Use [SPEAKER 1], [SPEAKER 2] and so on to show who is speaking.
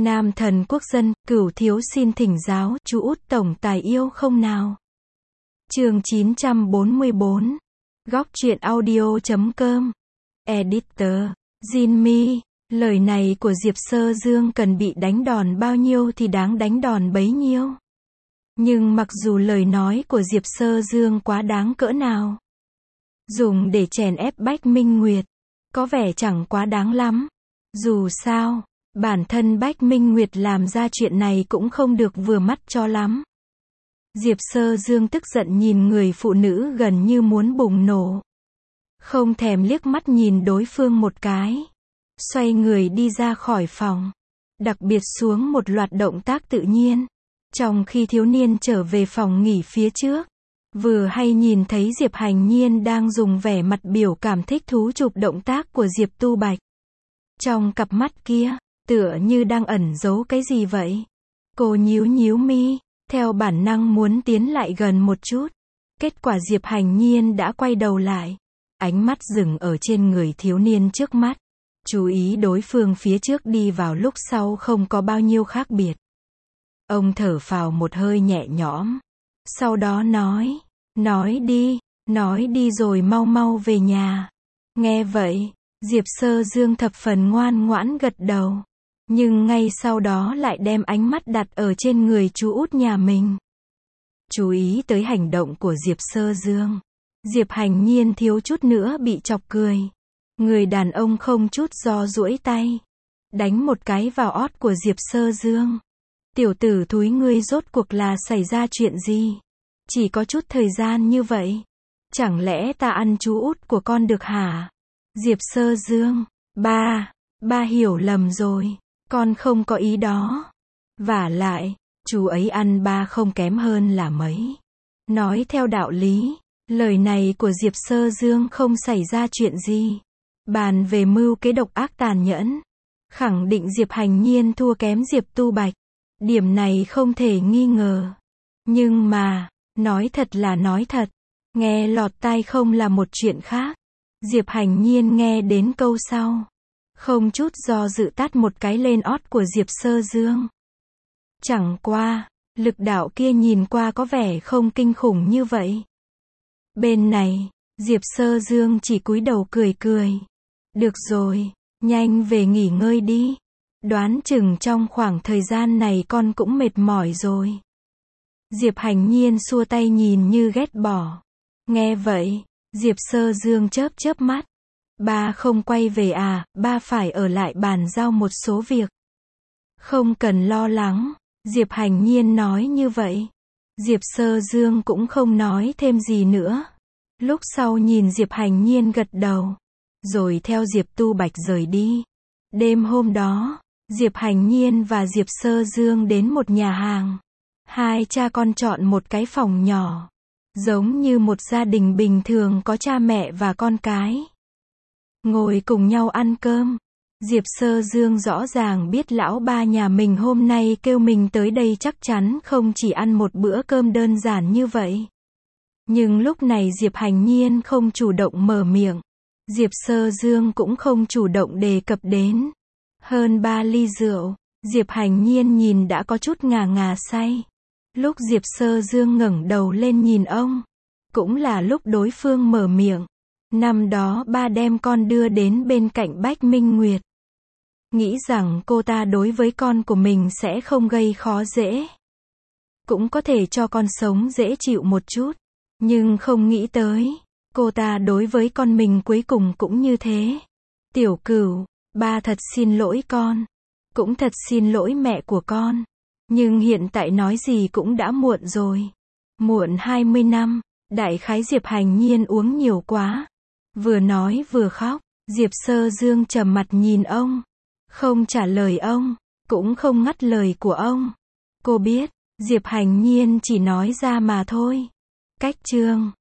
[SPEAKER 1] Nam thần quốc dân, Cửu thiếu xin thỉnh giáo, chú út tổng tài yêu không nào? Chương 944. Góc truyện audio.com. Editor Jinmi. Lời này của Diệp Sơ Dương cần bị đánh đòn bao nhiêu thì đáng đánh đòn bấy nhiêu. Nhưng mặc dù lời nói của Diệp Sơ Dương quá đáng cỡ nào, dùng để chèn ép Bách Minh Nguyệt, có vẻ chẳng quá đáng lắm. Dù sao, bản thân Bách Minh Nguyệt làm ra chuyện này cũng không được vừa mắt cho lắm. Diệp Sơ Dương tức giận nhìn người phụ nữ gần như muốn bùng nổ. Không thèm liếc mắt nhìn đối phương một cái. Xoay người đi ra khỏi phòng. Đặc biệt xuống một loạt động tác tự nhiên. Trong khi thiếu niên trở về phòng nghỉ phía trước, vừa hay nhìn thấy Diệp Hành Nhiên đang dùng vẻ mặt biểu cảm thích thú chụp động tác của Diệp Tu Bạch. Trong cặp mắt kia, tựa như đang ẩn giấu cái gì vậy. Cô nhíu nhíu mi, theo bản năng muốn tiến lại gần một chút. Kết quả Diệp Hành Nhiên đã quay đầu lại. Ánh mắt dừng ở trên người thiếu niên trước mắt. Chú ý đối phương phía trước đi vào lúc sau không có bao nhiêu khác biệt. Ông thở phào một hơi nhẹ nhõm. Sau đó nói đi rồi mau mau về nhà. Nghe vậy, Diệp Sơ Dương thập phần ngoan ngoãn gật đầu. Nhưng ngay sau đó lại đem ánh mắt đặt ở trên người chú út nhà mình. Chú ý tới hành động của Diệp Sơ Dương. Diệp Hành Nhiên thiếu chút nữa bị chọc cười. Người đàn ông không chút do duỗi tay. Đánh một cái vào ót của Diệp Sơ Dương. Tiểu tử thúi ngươi rốt cuộc là xảy ra chuyện gì? Chỉ có chút thời gian như vậy. Chẳng lẽ ta ăn chú út của con được hả? Diệp Sơ Dương. Ba hiểu lầm rồi. Con không có ý đó. Vả lại, chú ấy ăn ba không kém hơn là mấy. Nói theo đạo lý, lời này của Diệp Sơ Dương không xảy ra chuyện gì. Bàn về mưu kế độc ác tàn nhẫn. Khẳng định Diệp Hành Nhiên thua kém Diệp Tu Bạch. Điểm này không thể nghi ngờ. Nhưng mà, nói thật là nói thật. Nghe lọt tai không là một chuyện khác. Diệp Hành Nhiên nghe đến câu sau. Không chút do dự tát một cái lên ót của Diệp Sơ Dương. Chẳng qua, lực đạo kia nhìn qua có vẻ không kinh khủng như vậy. Bên này, Diệp Sơ Dương chỉ cúi đầu cười cười. Được rồi, nhanh về nghỉ ngơi đi. Đoán chừng trong khoảng thời gian này con cũng mệt mỏi rồi. Diệp Hành Nhiên xua tay nhìn như ghét bỏ. Nghe vậy, Diệp Sơ Dương chớp chớp mắt. Ba không quay về à, ba phải ở lại bàn giao một số việc. Không cần lo lắng, Diệp Hành Nhiên nói như vậy. Diệp Sơ Dương cũng không nói thêm gì nữa. Lúc sau nhìn Diệp Hành Nhiên gật đầu. Rồi theo Diệp Tu Bạch rời đi. Đêm hôm đó, Diệp Hành Nhiên và Diệp Sơ Dương đến một nhà hàng. Hai cha con chọn một cái phòng nhỏ. Giống như một gia đình bình thường có cha mẹ và con cái. Ngồi cùng nhau ăn cơm. Diệp Sơ Dương rõ ràng biết lão ba nhà mình hôm nay kêu mình tới đây chắc chắn không chỉ ăn một bữa cơm đơn giản như vậy. Nhưng lúc này Diệp Hành Nhiên không chủ động mở miệng. Diệp Sơ Dương cũng không chủ động đề cập đến. Hơn 3 ly rượu, Diệp Hành Nhiên nhìn đã có chút ngà ngà say. Lúc Diệp Sơ Dương ngẩng đầu lên nhìn ông, cũng là lúc đối phương mở miệng. Năm đó ba đem con đưa đến bên cạnh Bách Minh Nguyệt. Nghĩ rằng cô ta đối với con của mình sẽ không gây khó dễ. Cũng có thể cho con sống dễ chịu một chút. Nhưng không nghĩ tới, cô ta đối với con mình cuối cùng cũng như thế. Tiểu Cửu, ba thật xin lỗi con. Cũng thật xin lỗi mẹ của con. Nhưng hiện tại nói gì cũng đã muộn rồi. Muộn 20 năm, đại khái Diệp Hành Nhiên uống nhiều quá. Vừa nói vừa khóc, Diệp Sơ Dương trầm mặt nhìn ông. Không trả lời ông, cũng không ngắt lời của ông. Cô biết, Diệp Hành Nhiên chỉ nói ra mà thôi. Cách chương